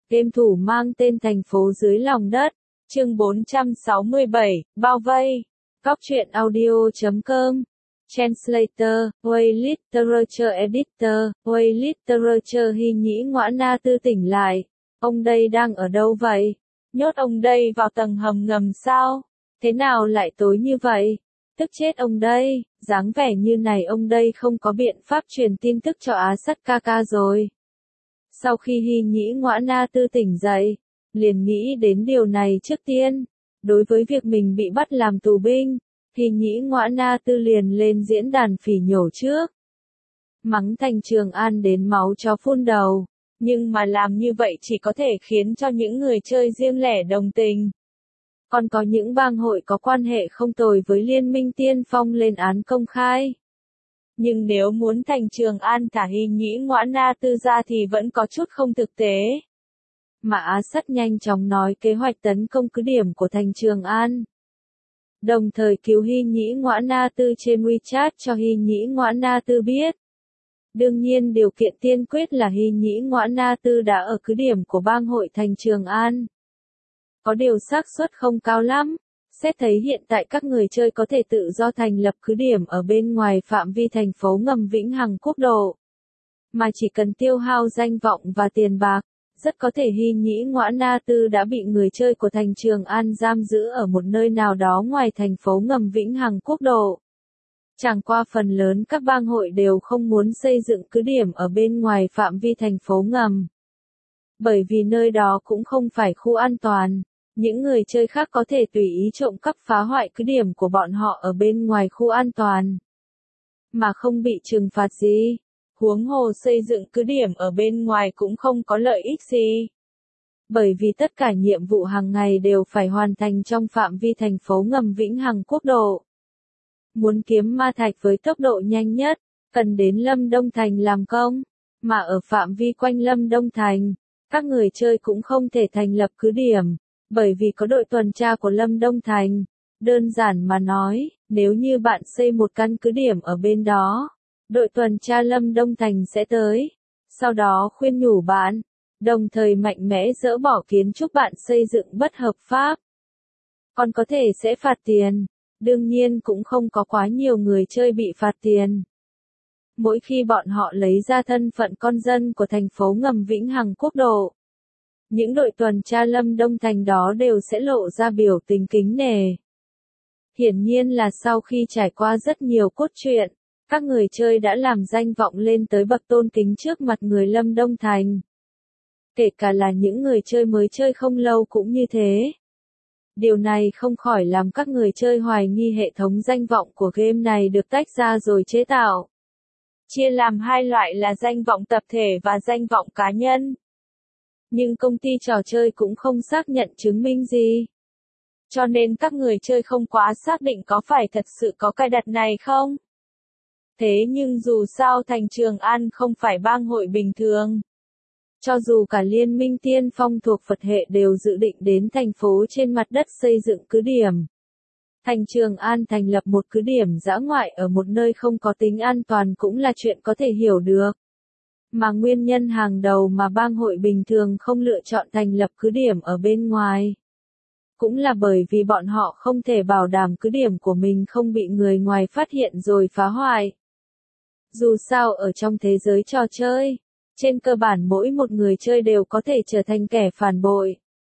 Game thủ mang tên thành phố dưới lòng đất. Chương 467, bao vây. Góc truyện audio.com. Translator, Way Literature Editor, Way Literature Hy Nhĩ Ngoã Na Tư tỉnh lại. Ông đây đang ở đâu vậy? Nhốt ông đây vào tầng hầm ngầm sao? Thế nào lại tối như vậy? Tức chết ông đây, dáng vẻ như này ông đây không có biện pháp truyền tin tức cho Á Sắt ca ca rồi. Sau khi Hy Nhĩ Ngoã Na Tư tỉnh dậy, liền nghĩ đến điều này trước tiên. Đối với việc mình bị bắt làm tù binh, Hy Nhĩ Ngoã Na Tư liền lên diễn đàn phỉ nhổ trước. Mắng Thành Trường An đến máu chó phun đầu, nhưng mà làm như vậy chỉ có thể khiến cho những người chơi riêng lẻ đồng tình. Còn có những bang hội có quan hệ không tồi với Liên minh Tiên Phong lên án công khai. Nhưng nếu muốn Thành Trường An thả Hy Nhĩ Ngoã Na Tư ra thì vẫn có chút không thực tế. Mà Á Sắt nhanh chóng nói kế hoạch tấn công cứ điểm của Thành Trường An. Đồng thời cứu Hy Nhĩ Ngoã Na Tư trên WeChat cho Hy Nhĩ Ngoã Na Tư biết. Đương nhiên điều kiện tiên quyết là Hy Nhĩ Ngoã Na Tư đã ở cứ điểm của bang hội Thành Trường An. Có điều xác suất không cao lắm. Xét thấy hiện tại các người chơi có thể tự do thành lập cứ điểm ở bên ngoài phạm vi thành phố ngầm Vĩnh Hằng Quốc độ. Mà chỉ cần tiêu hao danh vọng và tiền bạc, rất có thể Hy Nhĩ Ngoã Na Tư đã bị người chơi của Thành Trường An giam giữ ở một nơi nào đó ngoài thành phố ngầm Vĩnh Hằng Quốc độ. Chẳng qua phần lớn các bang hội đều không muốn xây dựng cứ điểm ở bên ngoài phạm vi thành phố ngầm. Bởi vì nơi đó cũng không phải khu an toàn. Những người chơi khác có thể tùy ý trộm cắp phá hoại cứ điểm của bọn họ ở bên ngoài khu an toàn. Mà không bị trừng phạt gì. Huống hồ xây dựng cứ điểm ở bên ngoài cũng không có lợi ích gì. Bởi vì tất cả nhiệm vụ hàng ngày đều phải hoàn thành trong phạm vi thành phố ngầm Vĩnh Hằng Quốc độ. Muốn kiếm ma thạch với tốc độ nhanh nhất, cần đến Lâm Đông Thành làm công. Mà ở phạm vi quanh Lâm Đông Thành, các người chơi cũng không thể thành lập cứ điểm. Bởi vì có đội tuần tra của Lâm Đông Thành. Đơn giản mà nói, nếu như bạn xây một căn cứ điểm ở bên đó, đội tuần tra Lâm Đông Thành sẽ tới. Sau đó khuyên nhủ bạn, đồng thời mạnh mẽ dỡ bỏ kiến trúc bạn xây dựng bất hợp pháp. Còn có thể sẽ phạt tiền. Đương nhiên cũng không có quá nhiều người chơi bị phạt tiền. Mỗi khi bọn họ lấy ra thân phận con dân của thành phố ngầm Vĩnh Hằng Quốc độ, những đội tuần tra Lâm Đông Thành đó đều sẽ lộ ra biểu tình kính nể. Hiển nhiên là sau khi trải qua rất nhiều cốt truyện, các người chơi đã làm danh vọng lên tới bậc tôn kính trước mặt người Lâm Đông Thành. Kể cả là những người chơi mới chơi không lâu cũng như thế. Điều này không khỏi làm các người chơi hoài nghi hệ thống danh vọng của game này được tách ra rồi chế tạo. Chia làm hai loại là danh vọng tập thể và danh vọng cá nhân. Nhưng công ty trò chơi cũng không xác nhận chứng minh gì. Cho nên các người chơi không quá xác định có phải thật sự có cài đặt này không. Thế nhưng dù sao Thành Trường An không phải bang hội bình thường. Cho dù cả Liên minh Tiên Phong thuộc Phật hệ đều dự định đến thành phố trên mặt đất xây dựng cứ điểm. Thành Trường An thành lập một cứ điểm dã ngoại ở một nơi không có tính an toàn cũng là chuyện có thể hiểu được. Mà nguyên nhân hàng đầu mà bang hội bình thường không lựa chọn thành lập cứ điểm ở bên ngoài. Cũng là bởi vì bọn họ không thể bảo đảm cứ điểm của mình không bị người ngoài phát hiện rồi phá hoại. Dù sao ở trong thế giới trò chơi, trên cơ bản mỗi một người chơi đều có thể trở thành kẻ phản bội.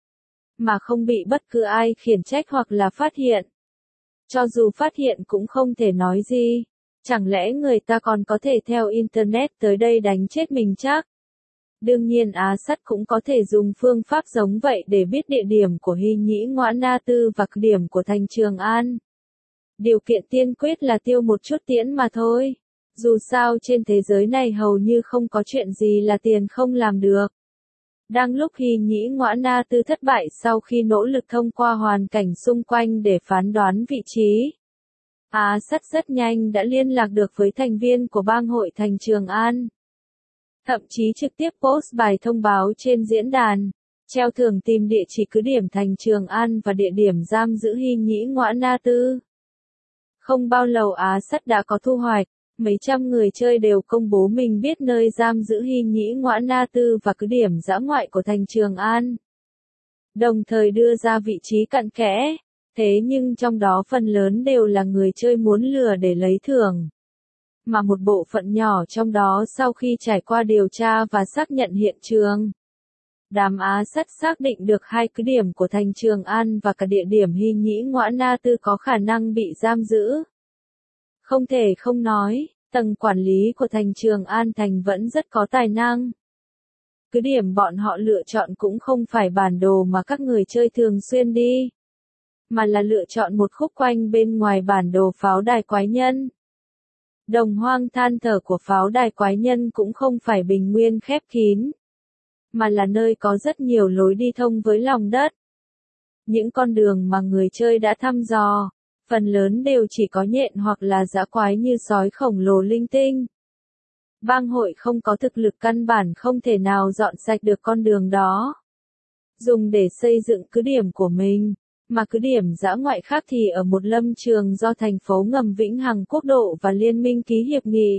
Mà không bị bất cứ ai khiển trách hoặc là phát hiện. Cho dù phát hiện cũng không thể nói gì. Chẳng lẽ người ta còn có thể theo Internet tới đây đánh chết mình chắc? Đương nhiên Á Sắt cũng có thể dùng phương pháp giống vậy để biết địa điểm của Hy Nhĩ Ngoã Na Tư và cứ điểm của Thành Trường An. Điều kiện tiên quyết là tiêu một chút tiễn mà thôi. Dù sao trên thế giới này hầu như không có chuyện gì là tiền không làm được. Đang lúc Hy Nhĩ Ngoã Na Tư thất bại sau khi nỗ lực thông qua hoàn cảnh xung quanh để phán đoán vị trí. Á Sắt rất nhanh đã liên lạc được với thành viên của bang hội Thành Trường An. Thậm chí trực tiếp post bài thông báo trên diễn đàn, treo thưởng tìm địa chỉ cứ điểm Thành Trường An và địa điểm giam giữ Hy Nhĩ Ngoã Na Tư. Không bao lâu Á Sắt đã có thu hoạch, mấy trăm người chơi đều công bố mình biết nơi giam giữ Hy Nhĩ Ngoã Na Tư và cứ điểm dã ngoại của thành Trường An. Đồng thời đưa ra vị trí cặn kẽ, thế nhưng trong đó phần lớn đều là người chơi muốn lừa để lấy thưởng. Mà một bộ phận nhỏ trong đó sau khi trải qua điều tra và xác nhận hiện trường, đám Á Sắt xác định được hai cứ điểm của thành Trường An và cả địa điểm Hy Nhĩ Ngoã Na Tư có khả năng bị giam giữ. Không thể không nói, tầng quản lý của thành Trường An thành vẫn rất có tài năng. Cứ điểm bọn họ lựa chọn cũng không phải bản đồ mà các người chơi thường xuyên đi, mà là lựa chọn một khúc quanh bên ngoài bản đồ pháo đài quái nhân. Đồng hoang than thở của pháo đài quái nhân cũng không phải bình nguyên khép kín, mà là nơi có rất nhiều lối đi thông với lòng đất. Những con đường mà người chơi đã thăm dò, phần lớn đều chỉ có nhện hoặc là dã quái như sói khổng lồ linh tinh. Bang hội không có thực lực căn bản không thể nào dọn sạch được con đường đó, dùng để xây dựng cứ điểm của mình, mà cứ điểm dã ngoại khác thì ở một lâm trường do thành phố ngầm Vĩnh Hằng Quốc độ và Liên minh ký hiệp nghị.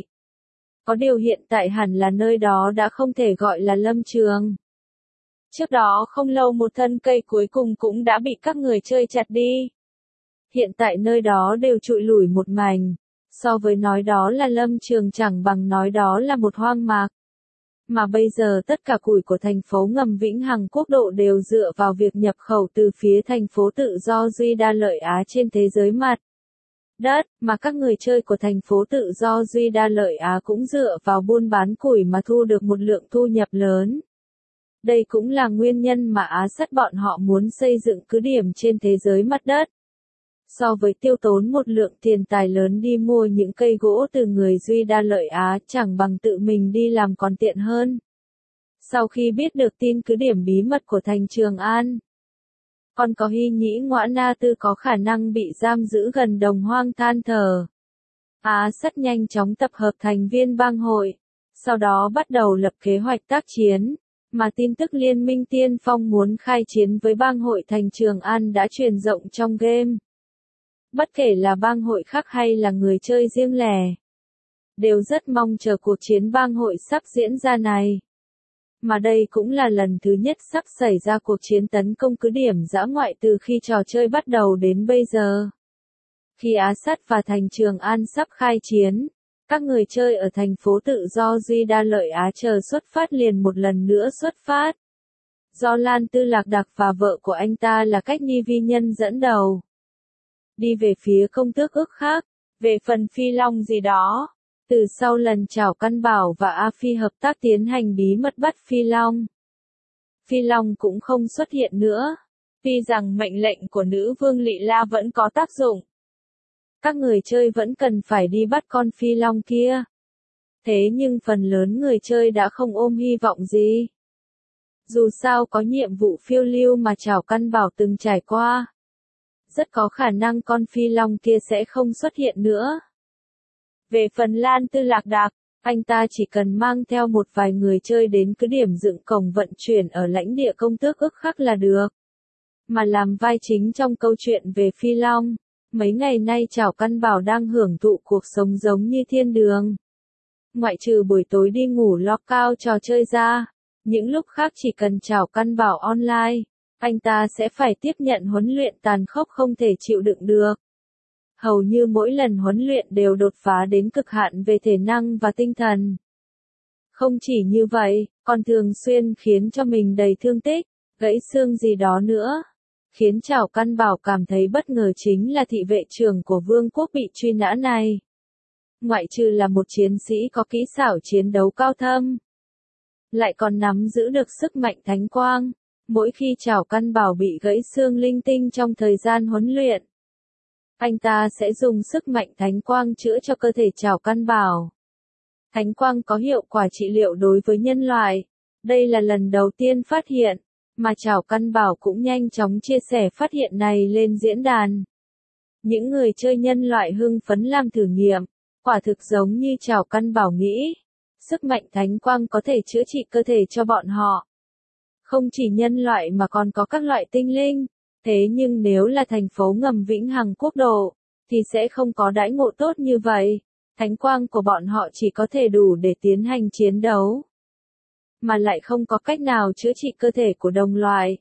Có điều hiện tại hẳn là nơi đó đã không thể gọi là lâm trường. Trước đó không lâu một thân cây cuối cùng cũng đã bị các người chơi chặt đi. Hiện tại nơi đó đều trụi lủi một mảnh, so với nói đó là lâm trường chẳng bằng nói đó là một hoang mạc. Mà bây giờ tất cả củi của thành phố ngầm Vĩnh Hằng Quốc độ đều dựa vào việc nhập khẩu từ phía thành phố tự do Duy Đa Lợi Á trên thế giới mặt đất, mà các người chơi của thành phố tự do Duy Đa Lợi Á cũng dựa vào buôn bán củi mà thu được một lượng thu nhập lớn. Đây cũng là nguyên nhân mà Á Sắt bọn họ muốn xây dựng cứ điểm trên thế giới mặt đất. So với tiêu tốn một lượng tiền tài lớn đi mua những cây gỗ từ người Duy Đa Lợi Á chẳng bằng tự mình đi làm còn tiện hơn. Sau khi biết được tin cứ điểm bí mật của thành Trường An, còn có Hy Nhĩ Ngoã Na Tư có khả năng bị giam giữ gần đồng hoang than thở, Á Sắt nhanh chóng tập hợp thành viên bang hội, sau đó bắt đầu lập kế hoạch tác chiến, mà tin tức Liên minh Tiên Phong muốn khai chiến với bang hội thành Trường An đã truyền rộng trong game. Bất kể là bang hội khác hay là người chơi riêng lẻ, đều rất mong chờ cuộc chiến bang hội sắp diễn ra này. Mà đây cũng là lần thứ nhất sắp xảy ra cuộc chiến tấn công cứ điểm dã ngoại từ khi trò chơi bắt đầu đến bây giờ. Khi Á Sắt và thành Trường An sắp khai chiến, các người chơi ở thành phố tự do Duy Đa Lợi Á chờ xuất phát liền một lần nữa xuất phát. Do Lan Tư Lạc Đặc và vợ của anh ta là Cách Ni Vi Nhân dẫn đầu, đi về phía công tước ước khác, về phần Phi Long gì đó. Từ sau lần Trảo Căn Bảo và A Phi hợp tác tiến hành bí mật bắt Phi Long cũng không xuất hiện nữa. Tuy rằng mệnh lệnh của nữ vương Lị La vẫn có tác dụng, các người chơi vẫn cần phải đi bắt con Phi Long kia. Thế nhưng phần lớn người chơi đã không ôm hy vọng gì. Dù sao có nhiệm vụ phiêu lưu mà Trảo Căn Bảo từng trải qua, rất có khả năng con Phi Long kia sẽ không xuất hiện nữa. Về phần Lan Tư Lạc Đạc, anh ta chỉ cần mang theo một vài người chơi đến cứ điểm dựng cổng vận chuyển ở lãnh địa công tước ức khắc là được. Mà làm vai chính trong câu chuyện về Phi Long, mấy ngày nay Trảo Căn Bảo đang hưởng thụ cuộc sống giống như thiên đường. Ngoại trừ buổi tối đi ngủ lo cao trò chơi ra, những lúc khác chỉ cần Trảo Căn Bảo online, anh ta sẽ phải tiếp nhận huấn luyện tàn khốc không thể chịu đựng được. Hầu như mỗi lần huấn luyện đều đột phá đến cực hạn về thể năng và tinh thần. Không chỉ như vậy, còn thường xuyên khiến cho mình đầy thương tích, gãy xương gì đó nữa. Khiến Trảo Căn Bảo cảm thấy bất ngờ chính là thị vệ trưởng của vương quốc bị truy nã này. Ngoại trừ là một chiến sĩ có kỹ xảo chiến đấu cao thâm, lại còn nắm giữ được sức mạnh thánh quang. Mỗi khi Trảo Căn Bảo bị gãy xương linh tinh trong thời gian huấn luyện, anh ta sẽ dùng sức mạnh thánh quang chữa cho cơ thể Trảo Căn Bảo. Thánh quang có hiệu quả trị liệu đối với nhân loại. Đây là lần đầu tiên phát hiện, mà Trảo Căn Bảo cũng nhanh chóng chia sẻ phát hiện này lên diễn đàn. Những người chơi nhân loại hưng phấn làm thử nghiệm, quả thực giống như Trảo Căn Bảo nghĩ. Sức mạnh thánh quang có thể chữa trị cơ thể cho bọn họ. Không chỉ nhân loại mà còn có các loại tinh linh. Thế nhưng nếu là thành phố ngầm Vĩnh Hằng Quốc độ, thì sẽ không có đãi ngộ tốt như vậy. thánh quang của bọn họ chỉ có thể đủ để tiến hành chiến đấu, mà lại không có cách nào chữa trị cơ thể của đồng loại.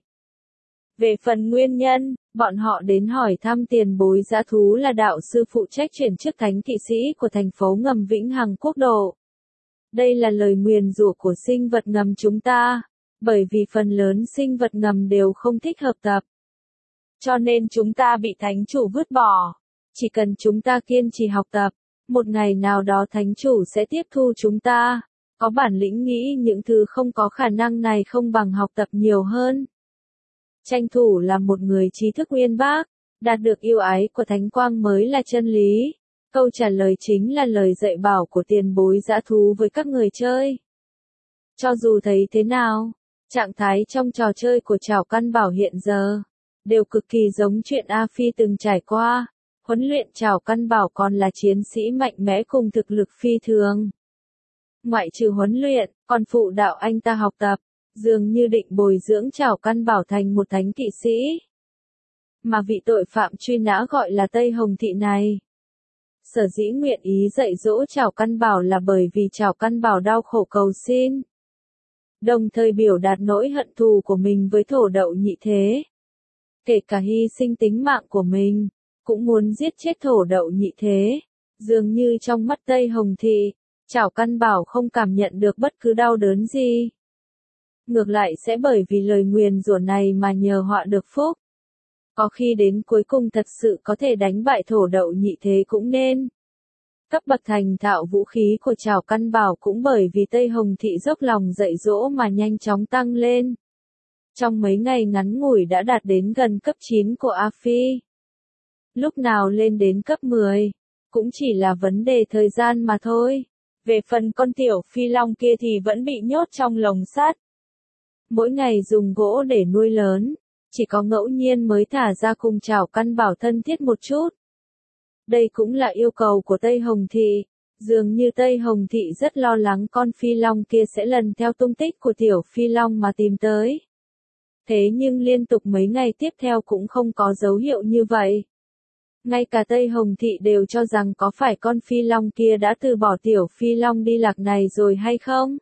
Về phần nguyên nhân, bọn họ đến hỏi thăm tiền bối dã thú là đạo sư phụ trách chuyển chức thánh kỵ sĩ của thành phố ngầm Vĩnh Hằng Quốc độ. Đây là lời nguyền rủa của sinh vật ngầm chúng ta, bởi vì phần lớn sinh vật ngầm đều không thích hợp tập. Cho nên chúng ta bị thánh chủ vứt bỏ. Chỉ cần chúng ta kiên trì học tập, một ngày nào đó thánh chủ sẽ tiếp thu chúng ta. Có bản lĩnh nghĩ những thứ không có khả năng này không bằng học tập nhiều hơn. Tranh thủ là một người trí thức uyên bác, đạt được yêu ái của thánh quang mới là chân lý. Câu trả lời chính là lời dạy bảo của tiền bối dã thú với các người chơi. Cho dù thấy thế nào, trạng thái trong trò chơi của Trảo Căn Bảo hiện giờ đều cực kỳ giống chuyện A Phi từng trải qua. Huấn luyện Trảo Căn Bảo còn là chiến sĩ mạnh mẽ cùng thực lực phi thường. Ngoại trừ huấn luyện, còn phụ đạo anh ta học tập, dường như định bồi dưỡng Trảo Căn Bảo thành một thánh kỵ sĩ. Mà vị tội phạm truy nã gọi là Tây Hồng Thị này, sở dĩ nguyện ý dạy dỗ Trảo Căn Bảo là bởi vì Trảo Căn Bảo đau khổ cầu xin, đồng thời biểu đạt nỗi hận thù của mình với thổ đậu nhị thế. Kể cả hy sinh tính mạng của mình, cũng muốn giết chết thổ đậu nhị thế. Dường như trong mắt Tây Hồng Thị, Trảo Căn Bảo không cảm nhận được bất cứ đau đớn gì. Ngược lại sẽ bởi vì lời nguyền rủa này mà nhờ họa được phúc. Có khi đến cuối cùng thật sự có thể đánh bại thổ đậu nhị thế cũng nên. Cấp bậc thành thạo vũ khí của Trảo Căn Bảo cũng bởi vì Tây Hồng Thị dốc lòng dạy dỗ mà nhanh chóng tăng lên. Trong mấy ngày ngắn ngủi đã đạt đến gần cấp 9 của A Phi. Lúc nào lên đến cấp 10, cũng chỉ là vấn đề thời gian mà thôi. Về phần con tiểu phi long kia thì vẫn bị nhốt trong lồng sắt. Mỗi ngày dùng gỗ để nuôi lớn, chỉ có ngẫu nhiên mới thả ra cùng Trảo Căn Bảo thân thiết một chút. Đây cũng là yêu cầu của Tây Hồng Thị, dường như Tây Hồng Thị rất lo lắng con phi long kia sẽ lần theo tung tích của tiểu phi long mà tìm tới. Thế nhưng liên tục mấy ngày tiếp theo cũng không có dấu hiệu như vậy. Ngay cả Tây Hồng Thị đều cho rằng có phải con phi long kia đã từ bỏ tiểu phi long đi lạc này rồi hay không?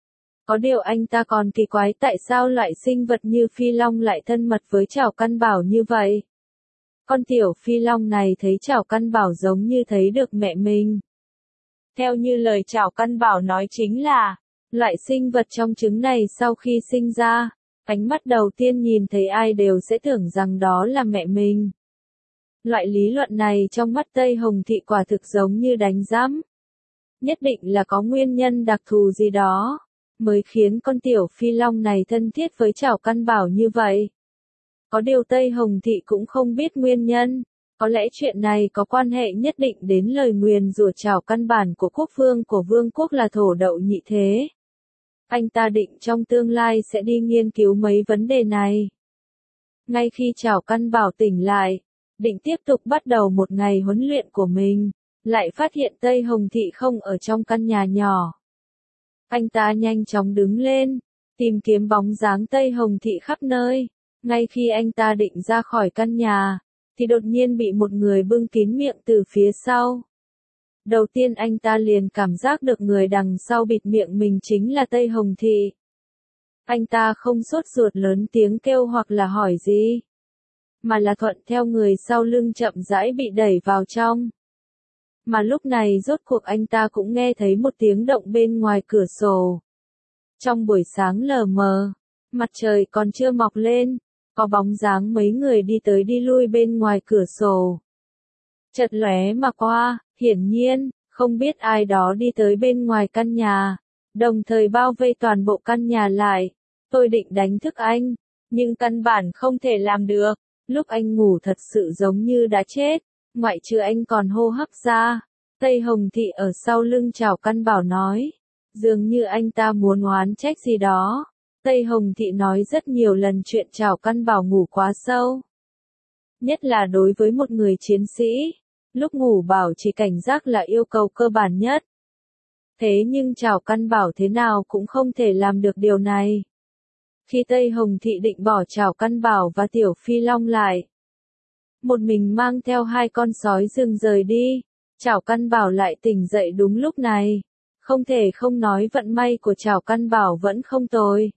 Có điều anh ta còn kỳ quái tại sao loại sinh vật như phi long lại thân mật với Trảo Căn Bảo như vậy. Con tiểu phi long này thấy Trảo Căn Bảo giống như thấy được mẹ mình. Theo như lời Trảo Căn Bảo nói chính là, loại sinh vật trong trứng này sau khi sinh ra, ánh mắt đầu tiên nhìn thấy ai đều sẽ tưởng rằng đó là mẹ mình. Loại lý luận này trong mắt Tây Hồng Thị quả thực giống như đánh giám. Nhất định là có nguyên nhân đặc thù gì đó, mới khiến con tiểu phi long này thân thiết với Trảo Căn Bảo như vậy. Có điều Tây Hồng Thị cũng không biết nguyên nhân, có lẽ chuyện này có quan hệ nhất định đến lời nguyền rủa Trảo Căn Bản của quốc vương của vương quốc là thổ đậu nhị thế. Anh ta định trong tương lai sẽ đi nghiên cứu mấy vấn đề này. Ngay khi Trảo Căn Bảo tỉnh lại, định tiếp tục bắt đầu một ngày huấn luyện của mình, lại phát hiện Tây Hồng Thị không ở trong căn nhà nhỏ. Anh ta nhanh chóng đứng lên, tìm kiếm bóng dáng Tây Hồng Thị khắp nơi. Ngay khi anh ta định ra khỏi căn nhà, thì đột nhiên bị một người bưng kín miệng từ phía sau. Đầu tiên anh ta liền cảm giác được người đằng sau bịt miệng mình chính là Tây Hồng Thị. Anh ta không sốt ruột lớn tiếng kêu hoặc là hỏi gì, mà là thuận theo người sau lưng chậm rãi bị đẩy vào trong. Mà lúc này rốt cuộc anh ta cũng nghe thấy một tiếng động bên ngoài cửa sổ. Trong buổi sáng lờ mờ, mặt trời còn chưa mọc lên, có bóng dáng mấy người đi tới đi lui bên ngoài cửa sổ. Chợt lóe mà qua, hiển nhiên, không biết ai đó đi tới bên ngoài căn nhà, đồng thời bao vây toàn bộ căn nhà lại. Tôi định đánh thức anh, nhưng căn bản không thể làm được. Lúc anh ngủ thật sự giống như đã chết, ngoại trừ anh còn hô hấp ra. Tây Hồng Thị ở sau lưng Trảo Căn Bảo nói, dường như anh ta muốn oán trách gì đó. Tây Hồng Thị nói rất nhiều lần chuyện Trảo Căn Bảo ngủ quá sâu. Nhất là đối với một người chiến sĩ, lúc ngủ bảo trì cảnh giác là yêu cầu cơ bản nhất. Thế nhưng Trảo Căn Bảo thế nào cũng không thể làm được điều này. Khi Tây Hồng Thị định bỏ Trảo Căn Bảo và Tiểu Phi Long lại, một mình mang theo hai con sói rừng rời đi, Chảo Căn Bảo lại tỉnh dậy đúng lúc này. Không thể không nói vận may của Chảo Căn Bảo vẫn không tồi.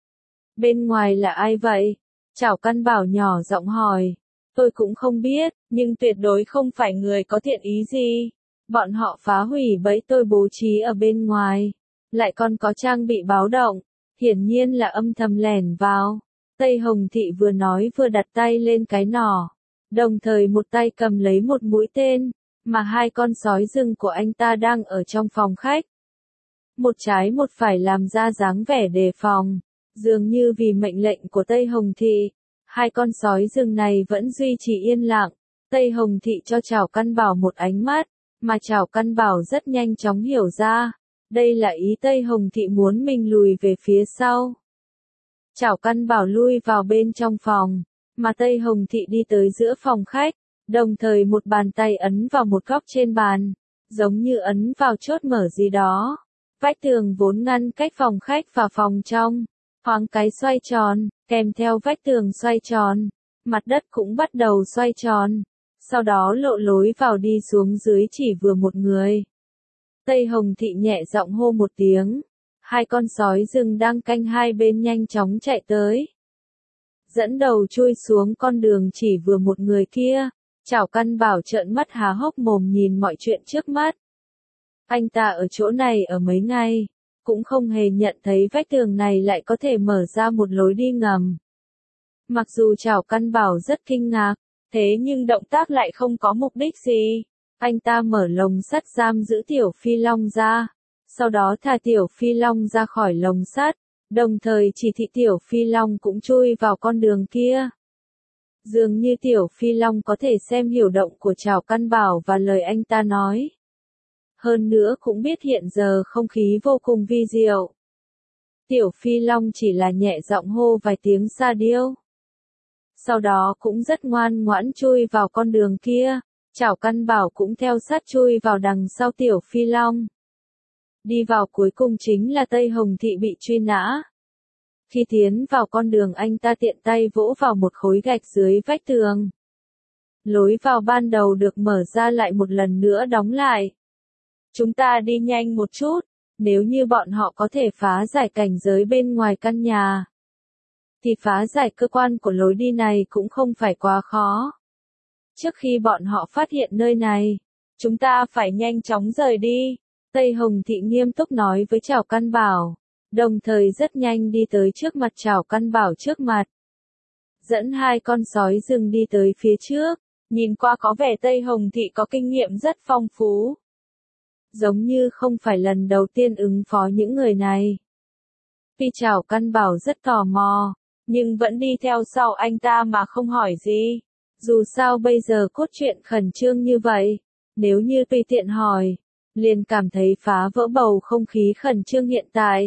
Bên ngoài là ai vậy? Chảo Căn Bảo nhỏ giọng hỏi. Tôi cũng không biết, nhưng tuyệt đối không phải người có thiện ý gì. Bọn họ phá hủy bẫy tôi bố trí ở bên ngoài. Lại còn có trang bị báo động. Hiển nhiên là âm thầm lẻn vào. Tây Hồng Thị vừa nói vừa đặt tay lên cái nỏ. Đồng thời một tay cầm lấy một mũi tên. Mà hai con sói rừng của anh ta đang ở trong phòng khách. Một trái một phải làm ra dáng vẻ đề phòng. Dường như vì mệnh lệnh của Tây Hồng Thị. Hai con sói rừng này vẫn duy trì yên lặng. Tây Hồng Thị cho Chảo Căn Bảo một ánh mắt. Mà Chảo Căn Bảo rất nhanh chóng hiểu ra. Đây là ý Tây Hồng Thị muốn mình lùi về phía sau. Chảo Căn Bảo lui vào bên trong phòng. Mà Tây Hồng Thị đi tới giữa phòng khách. Đồng thời một bàn tay ấn vào một góc trên bàn. Giống như ấn vào chốt mở gì đó. Vách tường vốn ngăn cách phòng khách và phòng trong. Thoáng cái xoay tròn, kèm theo vách tường xoay tròn. Mặt đất cũng bắt đầu xoay tròn. Sau đó lộ lối vào đi xuống dưới chỉ vừa một người. Tây Hồng Thị nhẹ giọng hô một tiếng. Hai con sói rừng đang canh hai bên nhanh chóng chạy tới. Dẫn đầu chui xuống con đường chỉ vừa một người kia. Chảo Căn Bảo trợn mắt há hốc mồm nhìn mọi chuyện trước mắt. Anh ta ở chỗ này ở mấy ngày, cũng không hề nhận thấy vách tường này lại có thể mở ra một lối đi ngầm. Mặc dù Chảo Căn Bảo rất kinh ngạc, thế nhưng động tác lại không có mục đích gì. Anh ta mở lồng sắt giam giữ Tiểu Phi Long ra, sau đó thả Tiểu Phi Long ra khỏi lồng sắt, đồng thời chỉ thị Tiểu Phi Long cũng chui vào con đường kia. Dường như Tiểu Phi Long có thể xem hiểu động của Chảo Căn Bảo và lời anh ta nói. Hơn nữa cũng biết hiện giờ không khí vô cùng vi diệu. Tiểu Phi Long chỉ là nhẹ giọng hô vài tiếng sa điêu. Sau đó cũng rất ngoan ngoãn chui vào con đường kia. Chảo Căn Bảo cũng theo sát chui vào đằng sau Tiểu Phi Long. Đi vào cuối cùng chính là Tây Hồng Thị bị truy nã. Khi tiến vào con đường anh ta tiện tay vỗ vào một khối gạch dưới vách tường. Lối vào ban đầu được mở ra lại một lần nữa đóng lại. Chúng ta đi nhanh một chút, nếu như bọn họ có thể phá giải cảnh giới bên ngoài căn nhà, thì phá giải cơ quan của lối đi này cũng không phải quá khó. Trước khi bọn họ phát hiện nơi này, chúng ta phải nhanh chóng rời đi. Tây Hồng Thị nghiêm túc nói với Chảo Căn Bảo, đồng thời rất nhanh đi tới trước mặt Chảo Căn Bảo trước mặt. Dẫn hai con sói rừng đi tới phía trước, nhìn qua có vẻ Tây Hồng Thị có kinh nghiệm rất phong phú. Giống như không phải lần đầu tiên ứng phó những người này. Tuy Chảo Căn Bảo rất tò mò, nhưng vẫn đi theo sau anh ta mà không hỏi gì. Dù sao bây giờ cốt truyện khẩn trương như vậy, nếu như tùy tiện hỏi, liền cảm thấy phá vỡ bầu không khí khẩn trương hiện tại.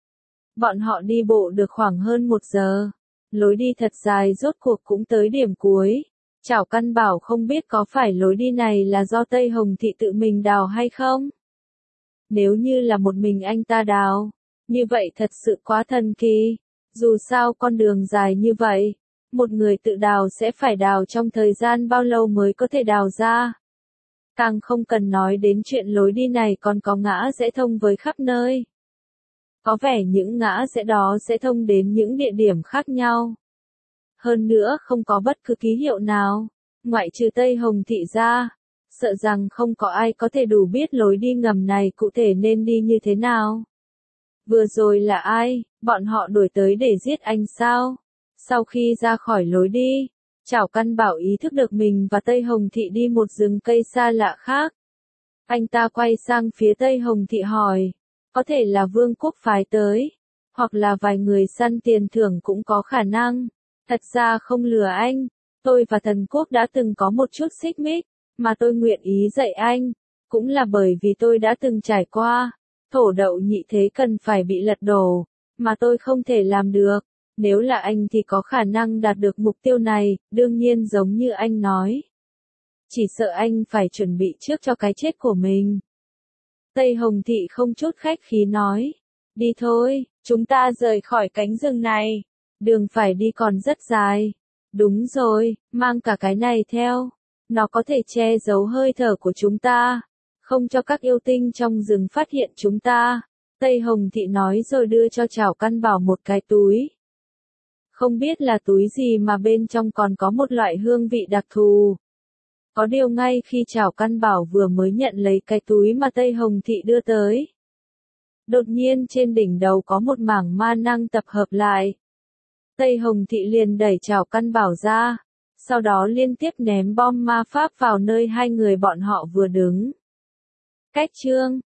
Bọn họ đi bộ được khoảng hơn 1 giờ, lối đi thật dài rốt cuộc cũng tới điểm cuối. Chảo Căn Bảo không biết có phải lối đi này là do Tây Hồng Thị tự mình đào hay không? Nếu như là một mình anh ta đào, như vậy thật sự quá thần kỳ. Dù sao con đường dài như vậy, một người tự đào sẽ phải đào trong thời gian bao lâu mới có thể đào ra. Càng không cần nói đến chuyện lối đi này còn có ngã rẽ thông với khắp nơi. Có vẻ những ngã rẽ đó sẽ thông đến những địa điểm khác nhau. Hơn nữa không có bất cứ ký hiệu nào, ngoại trừ Tây Hồng Thị ra, sợ rằng không có ai có thể đủ biết lối đi ngầm này cụ thể nên đi như thế nào. Vừa rồi là ai, bọn họ đuổi tới để giết anh sao? Sau khi ra khỏi lối đi, Chảo Căn Bảo ý thức được mình và Tây Hồng Thị đi một rừng cây xa lạ khác. Anh ta quay sang phía Tây Hồng Thị hỏi, có thể là vương quốc phái tới, hoặc là vài người săn tiền thưởng cũng có khả năng. Thật ra không lừa anh, tôi và thần quốc đã từng có một chút xích mích, mà tôi nguyện ý dạy anh, cũng là bởi vì tôi đã từng trải qua. Thổ đậu nhị thế cần phải bị lật đổ, mà tôi không thể làm được. Nếu là anh thì có khả năng đạt được mục tiêu này, đương nhiên giống như anh nói. Chỉ sợ anh phải chuẩn bị trước cho cái chết của mình. Tây Hồng Thị không chút khách khí nói. Đi thôi, chúng ta rời khỏi cánh rừng này. Đường phải đi còn rất dài. Đúng rồi, mang cả cái này theo. Nó có thể che giấu hơi thở của chúng ta, không cho các yêu tinh trong rừng phát hiện chúng ta. Tây Hồng Thị nói rồi đưa cho Trảo Căn Bảo một cái túi. Không biết là túi gì mà bên trong còn có một loại hương vị đặc thù. Có điều ngay khi Trảo Căn Bảo vừa mới nhận lấy cái túi mà Tây Hồng Thị đưa tới, đột nhiên trên đỉnh đầu có một mảng ma năng tập hợp lại. Tây Hồng Thị liền đẩy Trảo Căn Bảo ra, sau đó liên tiếp ném bom ma pháp vào nơi hai người bọn họ vừa đứng. Cách chương